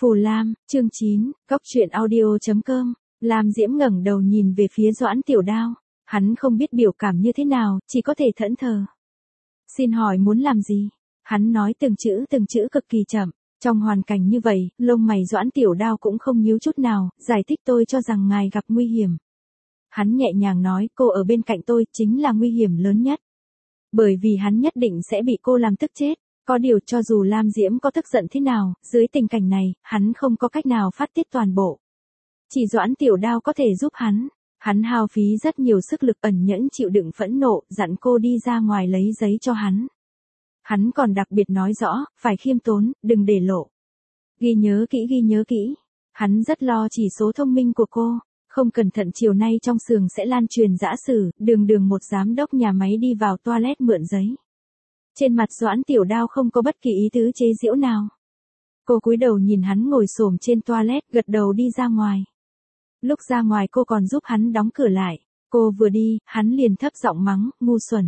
Phù Lam, chương 9, Cóc truyện audio.com. Lam Diễm ngẩng đầu nhìn về phía Doãn Tiểu Đao. Hắn không biết biểu cảm như thế nào, chỉ có thể thẫn thờ. Xin hỏi muốn làm gì? Hắn nói từng chữ cực kỳ chậm. Trong hoàn cảnh như vậy, lông mày Doãn Tiểu Đao cũng không nhíu chút nào, giải thích tôi cho rằng ngài gặp nguy hiểm. Hắn nhẹ nhàng nói, cô ở bên cạnh tôi chính là nguy hiểm lớn nhất. Bởi vì hắn nhất định sẽ bị cô làm tức chết. Có điều cho dù Lam Diễm có tức giận thế nào, dưới tình cảnh này, hắn không có cách nào phát tiết toàn bộ. Chỉ Doãn Tiểu Đao có thể giúp hắn. Hắn hao phí rất nhiều sức lực ẩn nhẫn chịu đựng phẫn nộ, dặn cô đi ra ngoài lấy giấy cho hắn. Hắn còn đặc biệt nói rõ, phải khiêm tốn, đừng để lộ. Ghi nhớ kỹ. Hắn rất lo chỉ số thông minh của cô. Không cẩn thận chiều nay trong xưởng sẽ lan truyền dã sử, đường một giám đốc nhà máy đi vào toilet mượn giấy. Trên mặt Doãn Tiểu Đao không có bất kỳ ý tứ chế giễu nào. Cô cúi đầu nhìn hắn ngồi xổm trên toilet, gật đầu đi ra ngoài. Lúc ra ngoài cô còn giúp hắn đóng cửa lại. Cô vừa đi, hắn liền thấp giọng mắng, ngu xuẩn.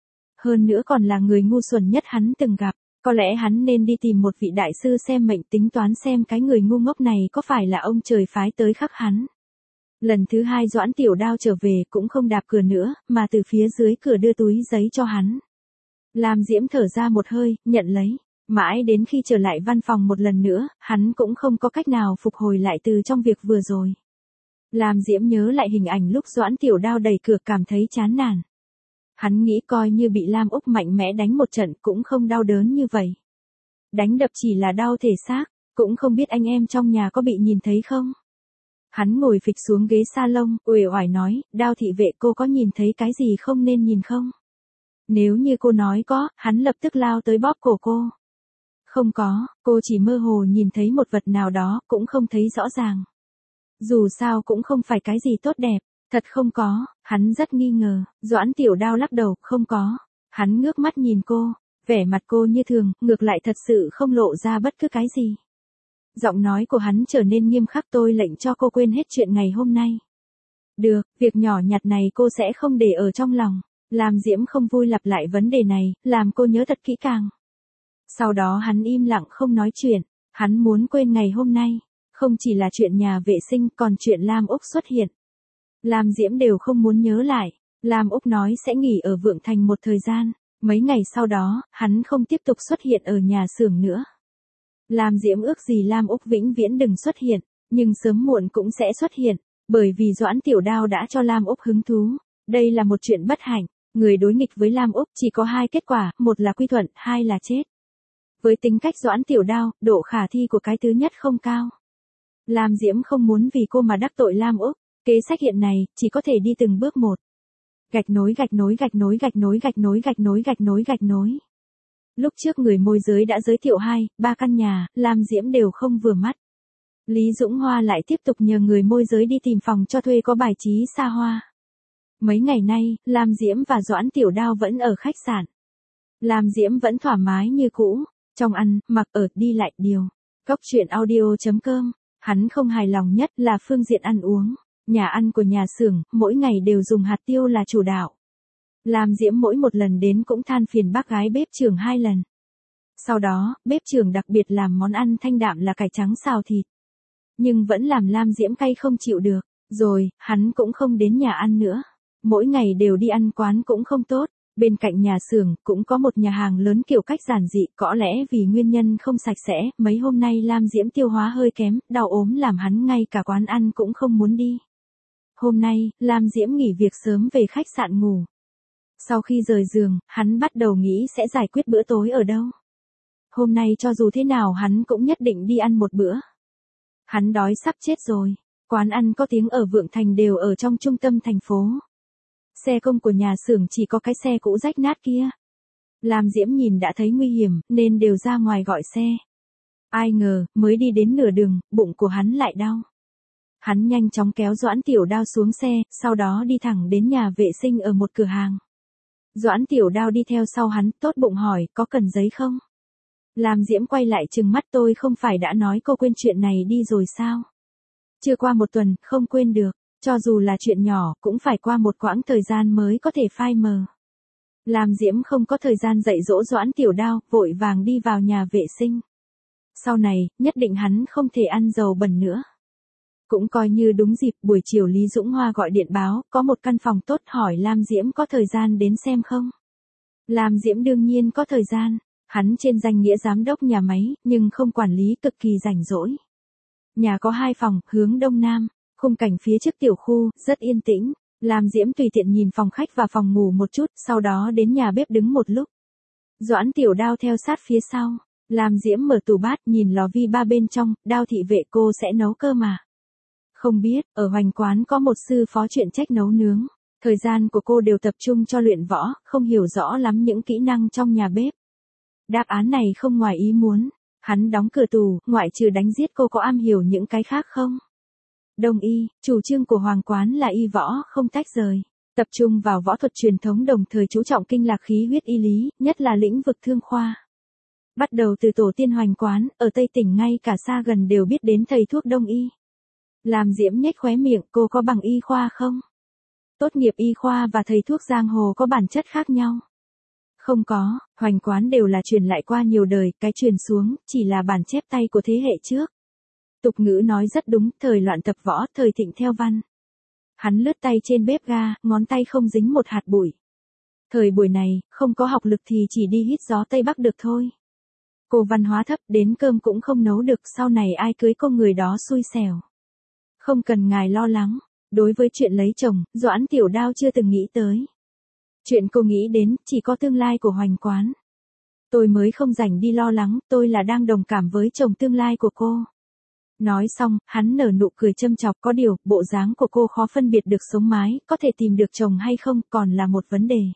Hơn nữa còn là người ngu xuẩn nhất hắn từng gặp. Có lẽ hắn nên đi tìm một vị đại sư xem mệnh tính toán xem cái người ngu ngốc này có phải là ông trời phái tới khắc hắn. Lần thứ hai Doãn Tiểu Đao trở về cũng không đạp cửa nữa, mà từ phía dưới cửa đưa túi giấy cho hắn. Lam Diễm thở ra một hơi, nhận lấy. Mãi đến khi trở lại văn phòng một lần nữa, hắn cũng không có cách nào phục hồi lại từ trong việc vừa rồi. Lam Diễm nhớ lại hình ảnh lúc Doãn Tiểu Đao đẩy cửa cảm thấy chán nản. Hắn nghĩ coi như bị Lam Úc mạnh mẽ đánh một trận cũng không đau đớn như vậy. Đánh đập chỉ là đau thể xác, cũng không biết anh em trong nhà có bị nhìn thấy không. Hắn ngồi phịch xuống ghế salon, uể oải nói, Đao thị vệ cô có nhìn thấy cái gì không nên nhìn không? Nếu như cô nói có, hắn lập tức lao tới bóp cổ cô. Không có, cô chỉ mơ hồ nhìn thấy một vật nào đó, cũng không thấy rõ ràng. Dù sao cũng không phải cái gì tốt đẹp, thật không có, hắn rất nghi ngờ, Doãn Tiểu Đao lắc đầu, không có. Hắn ngước mắt nhìn cô, vẻ mặt cô như thường, ngược lại thật sự không lộ ra bất cứ cái gì. Giọng nói của hắn trở nên nghiêm khắc, tôi lệnh cho cô quên hết chuyện ngày hôm nay. Được, việc nhỏ nhặt này cô sẽ không để ở trong lòng. Lam Diễm không vui lặp lại vấn đề này, làm cô nhớ thật kỹ càng. Sau đó hắn im lặng không nói chuyện, hắn muốn quên ngày hôm nay. Không chỉ là chuyện nhà vệ sinh, còn chuyện Lam Úc xuất hiện. Lam Diễm đều không muốn nhớ lại. Lam Úc nói sẽ nghỉ ở Vượng Thành một thời gian. Mấy ngày sau đó, hắn không tiếp tục xuất hiện ở nhà xưởng nữa. Lam Diễm ước gì Lam Úc vĩnh viễn đừng xuất hiện, nhưng sớm muộn cũng sẽ xuất hiện, bởi vì Doãn Tiểu Đao đã cho Lam Úc hứng thú. Đây là một chuyện bất hạnh, người đối nghịch với Lam Úc chỉ có hai kết quả, một là quy thuận, hai là chết. Với tính cách Doãn Tiểu Đao, độ khả thi của cái thứ nhất không cao. Lam Diễm không muốn vì cô mà đắc tội Lam Úc, kế sách hiện này, chỉ có thể đi từng bước một. Gạch nối. Lúc trước người môi giới đã giới thiệu 2-3 căn nhà, Lam Diễm đều không vừa mắt. Lý Dũng Hoa lại tiếp tục nhờ người môi giới đi tìm phòng cho thuê có bài trí xa hoa. Mấy ngày nay, Lam Diễm và Doãn Tiểu Đao vẫn ở khách sạn. Lam Diễm vẫn thoải mái như cũ, trong ăn, mặc ở, đi lại điều. Cóc truyện audio.com, hắn không hài lòng nhất là phương diện ăn uống. Nhà ăn của nhà xưởng, mỗi ngày đều dùng hạt tiêu là chủ đạo. Lam Diễm mỗi một lần đến cũng than phiền bác gái bếp trưởng 2 lần. Sau đó, bếp trưởng đặc biệt làm món ăn thanh đạm là cải trắng xào thịt. Nhưng vẫn làm Lam Diễm cay không chịu được. Rồi, hắn cũng không đến nhà ăn nữa. Mỗi ngày đều đi ăn quán cũng không tốt. Bên cạnh nhà xưởng cũng có một nhà hàng lớn kiểu cách giản dị, có lẽ vì nguyên nhân không sạch sẽ, mấy hôm nay Lam Diễm tiêu hóa hơi kém, đau ốm làm hắn ngay cả quán ăn cũng không muốn đi. Hôm nay, Lam Diễm nghỉ việc sớm về khách sạn ngủ. Sau khi rời giường, hắn bắt đầu nghĩ sẽ giải quyết bữa tối ở đâu. Hôm nay cho dù thế nào hắn cũng nhất định đi ăn một bữa. Hắn đói sắp chết rồi. Quán ăn có tiếng ở Vượng Thành đều ở trong trung tâm thành phố. Xe công của nhà xưởng chỉ có cái xe cũ rách nát kia. Lam Diễm nhìn đã thấy nguy hiểm, nên đều ra ngoài gọi xe. Ai ngờ, mới đi đến nửa đường, bụng của hắn lại đau. Hắn nhanh chóng kéo Doãn Tiểu Đao xuống xe, sau đó đi thẳng đến nhà vệ sinh ở một cửa hàng. Doãn Tiểu Đao đi theo sau hắn, tốt bụng hỏi, có cần giấy không? Lam Diễm quay lại trừng mắt, tôi không phải đã nói cô quên chuyện này đi rồi sao? Chưa qua một tuần, không quên được, cho dù là chuyện nhỏ, cũng phải qua một quãng thời gian mới có thể phai mờ. Lam Diễm không có thời gian dạy dỗ Doãn Tiểu Đao, vội vàng đi vào nhà vệ sinh. Sau này, nhất định hắn không thể ăn dầu bẩn nữa. Cũng coi như đúng dịp, buổi chiều Lý Dũng Hoa gọi điện báo, có một căn phòng tốt, hỏi Lam Diễm có thời gian đến xem không? Lam Diễm đương nhiên có thời gian, hắn trên danh nghĩa giám đốc nhà máy, nhưng không quản lý, cực kỳ rảnh rỗi. Nhà có 2 phòng, hướng đông nam, khung cảnh phía trước tiểu khu, rất yên tĩnh. Lam Diễm tùy tiện nhìn phòng khách và phòng ngủ một chút, sau đó đến nhà bếp đứng một lúc. Doãn Tiểu Đao theo sát phía sau. Lam Diễm mở tủ bát, nhìn lò vi ba bên trong, Đao thị vệ cô sẽ nấu cơm mà. Không biết, ở Hoành Quán có một sư phó chuyện trách nấu nướng. Thời gian của cô đều tập trung cho luyện võ, không hiểu rõ lắm những kỹ năng trong nhà bếp. Đáp án này không ngoài ý muốn. Hắn đóng cửa tủ, ngoại trừ đánh giết cô có am hiểu những cái khác không? Đông y, chủ trương của Hoàng Quán là y võ không tách rời. Tập trung vào võ thuật truyền thống đồng thời chú trọng kinh lạc khí huyết y lý, nhất là lĩnh vực thương khoa. Bắt đầu từ tổ tiên Hoành Quán, ở Tây tỉnh ngay cả xa gần đều biết đến thầy thuốc Đông y. Lam Diễm nhếch khóe miệng, cô có bằng y khoa không? Tốt nghiệp y khoa và thầy thuốc giang hồ có bản chất khác nhau. Không có, Hoành Quán đều là truyền lại qua nhiều đời, cái truyền xuống, chỉ là bản chép tay của thế hệ trước. Tục ngữ nói rất đúng, thời loạn tập võ, thời thịnh theo văn. Hắn lướt tay trên bếp ga, ngón tay không dính một hạt bụi. Thời buổi này, không có học lực thì chỉ đi hít gió Tây Bắc được thôi. Cô văn hóa thấp, đến cơm cũng không nấu được, sau này ai cưới cô người đó xui xẻo. Không cần ngài lo lắng, đối với chuyện lấy chồng, Doãn Tiểu Đao chưa từng nghĩ tới. Chuyện cô nghĩ đến, chỉ có tương lai của Hoành Quán. Tôi mới không rảnh đi lo lắng, tôi là đang đồng cảm với chồng tương lai của cô. Nói xong, hắn nở nụ cười châm chọc, có điều, bộ dáng của cô khó phân biệt được sống mái, có thể tìm được chồng hay không, còn là một vấn đề.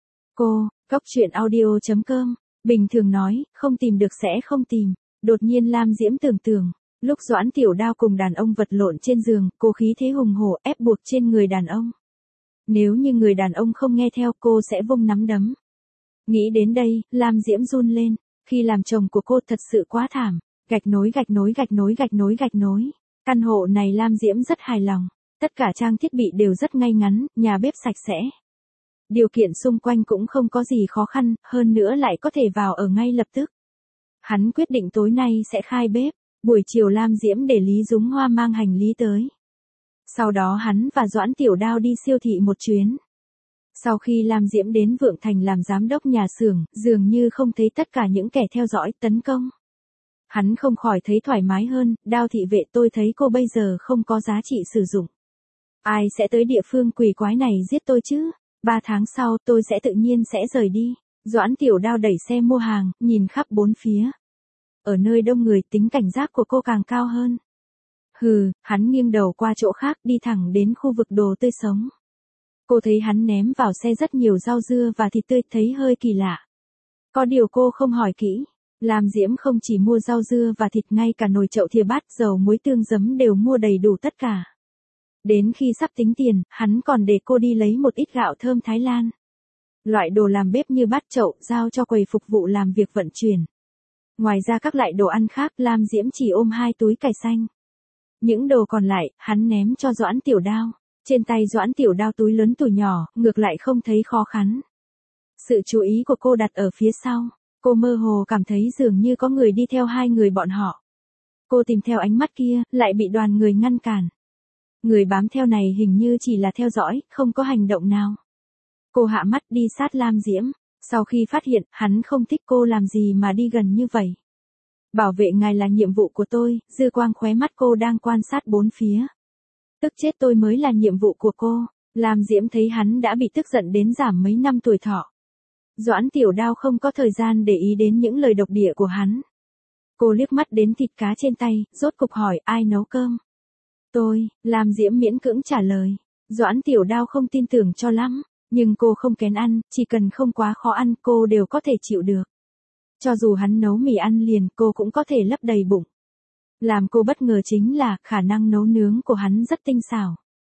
Cô, Goctruyện.audio.com, bình thường nói, không tìm được sẽ không tìm. Đột nhiên Lam Diễm tưởng tượng, lúc Doãn Tiểu Đao cùng đàn ông vật lộn trên giường, cô khí thế hùng hổ ép buộc trên người đàn ông. Nếu như người đàn ông không nghe theo, cô sẽ vung nắm đấm. Nghĩ đến đây, Lam Diễm run lên, khi làm chồng của cô thật sự quá thảm. Gạch nối. Căn hộ này Lam Diễm rất hài lòng. Tất cả trang thiết bị đều rất ngay ngắn, nhà bếp sạch sẽ. Điều kiện xung quanh cũng không có gì khó khăn, hơn nữa lại có thể vào ở ngay lập tức. Hắn quyết định tối nay sẽ khai bếp. Buổi chiều Lam Diễm để Lý Dũng Hoa mang hành lý tới. Sau đó hắn và Doãn Tiểu Đao đi siêu thị một chuyến. Sau khi Lam Diễm đến Vượng Thành làm giám đốc nhà xưởng, dường như không thấy tất cả những kẻ theo dõi, tấn công. Hắn không khỏi thấy thoải mái hơn, Đao thị vệ, tôi thấy cô bây giờ không có giá trị sử dụng. Ai sẽ tới địa phương quỷ quái này giết tôi chứ? 3 tháng sau tôi sẽ tự nhiên sẽ rời đi. Doãn Tiểu Đao đẩy xe mua hàng, nhìn khắp bốn phía. Ở nơi đông người, tính cảnh giác của cô càng cao hơn. Hừ, hắn nghiêng đầu qua chỗ khác, đi thẳng đến khu vực đồ tươi sống. Cô thấy hắn ném vào xe rất nhiều rau dưa và thịt tươi, thấy hơi kỳ lạ. Có điều cô không hỏi kỹ. Lam Diễm không chỉ mua rau dưa và thịt, ngay cả nồi chậu thìa bát, dầu muối tương giấm đều mua đầy đủ tất cả. Đến khi sắp tính tiền, hắn còn để cô đi lấy một ít gạo thơm Thái Lan. Loại đồ làm bếp như bát chậu, giao cho quầy phục vụ làm việc vận chuyển. Ngoài ra các loại đồ ăn khác, Lam Diễm chỉ ôm 2 túi cải xanh. Những đồ còn lại, hắn ném cho Doãn Tiểu Đao. Trên tay Doãn Tiểu Đao túi lớn túi nhỏ, ngược lại không thấy khó khăn. Sự chú ý của cô đặt ở phía sau. Cô mơ hồ cảm thấy dường như có người đi theo 2 người bọn họ. Cô tìm theo ánh mắt kia, lại bị đoàn người ngăn cản. Người bám theo này hình như chỉ là theo dõi, không có hành động nào. Cô hạ mắt đi sát Lam Diễm. Sau khi phát hiện, hắn không thích cô làm gì mà đi gần như vậy. Bảo vệ ngài là nhiệm vụ của tôi, dư quang khóe mắt cô đang quan sát bốn phía. Tức chết tôi mới là nhiệm vụ của cô. Lam Diễm thấy hắn đã bị tức giận đến giảm mấy năm tuổi thọ. Doãn Tiểu Đao không có thời gian để ý đến những lời độc địa của hắn. Cô liếc mắt đến thịt cá trên tay, rốt cục hỏi ai nấu cơm. Tôi, Lam Diễm miễn cưỡng trả lời. Doãn Tiểu Đao không tin tưởng cho lắm, nhưng cô không kén ăn, chỉ cần không quá khó ăn cô đều có thể chịu được. Cho dù hắn nấu mì ăn liền cô cũng có thể lấp đầy bụng. Làm cô bất ngờ chính là khả năng nấu nướng của hắn rất tinh xảo.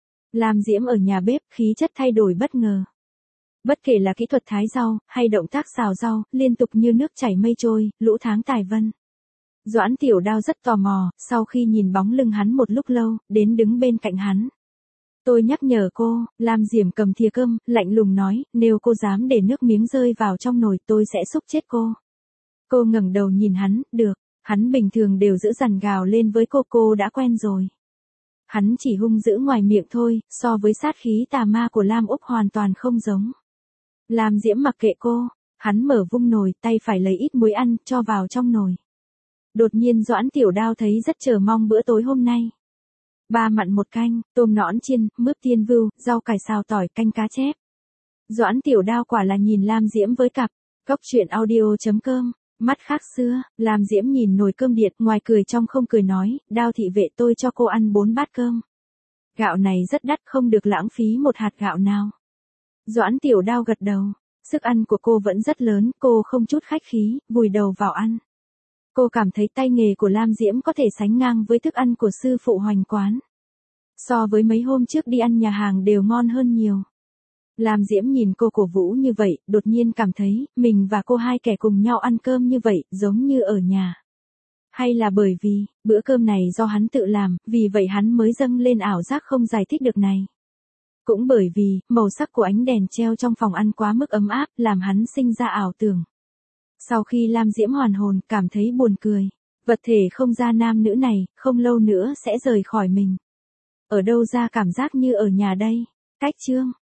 Lam Diễm ở nhà bếp khí chất thay đổi bất ngờ. Bất kể là kỹ thuật thái rau, hay động tác xào rau, liên tục như nước chảy mây trôi, lũ tháng tài vân. Doãn Tiểu Đao rất tò mò, sau khi nhìn bóng lưng hắn một lúc lâu, đến đứng bên cạnh hắn. Tôi nhắc nhở cô, Lam Diễm cầm thìa cơm, lạnh lùng nói, nếu cô dám để nước miếng rơi vào trong nồi tôi sẽ xúc chết cô. Cô ngẩng đầu nhìn hắn, được. Hắn bình thường đều giữ dằn gào lên với cô đã quen rồi. Hắn chỉ hung dữ ngoài miệng thôi, so với sát khí tà ma của Lam Úc hoàn toàn không giống. Lam Diễm mặc kệ cô, hắn mở vung nồi, tay phải lấy ít muối ăn, cho vào trong nồi. Đột nhiên Doãn Tiểu Đao thấy rất chờ mong bữa tối hôm nay. Ba mặn một canh, tôm nõn chiên, mướp tiên vưu, rau cải xào tỏi, canh cá chép. Doãn Tiểu Đao quả là nhìn Lam Diễm với cặp. Cốc truyện audio.com. Mắt khác xưa, Lam Diễm nhìn nồi cơm điện, ngoài cười trong không cười nói, Đao thị vệ tôi cho cô ăn 4 bát cơm. Gạo này rất đắt, không được lãng phí một hạt gạo nào. Doãn Tiểu Đao gật đầu. Sức ăn của cô vẫn rất lớn, cô không chút khách khí, vùi đầu vào ăn. Cô cảm thấy tay nghề của Lam Diễm có thể sánh ngang với thức ăn của sư phụ Hoành quán. So với mấy hôm trước đi ăn nhà hàng đều ngon hơn nhiều. Lam Diễm nhìn cô cổ vũ như vậy, đột nhiên cảm thấy, mình và cô hai kẻ cùng nhau ăn cơm như vậy, giống như ở nhà. Hay là bởi vì, bữa cơm này do hắn tự làm, vì vậy hắn mới dâng lên ảo giác không giải thích được này. Cũng bởi vì, màu sắc của ánh đèn treo trong phòng ăn quá mức ấm áp, làm hắn sinh ra ảo tưởng. Sau khi Lam Diễm hoàn hồn, cảm thấy buồn cười. Vật thể không ra nam nữ này, không lâu nữa sẽ rời khỏi mình. Ở đâu ra cảm giác như ở nhà đây? Cách chương.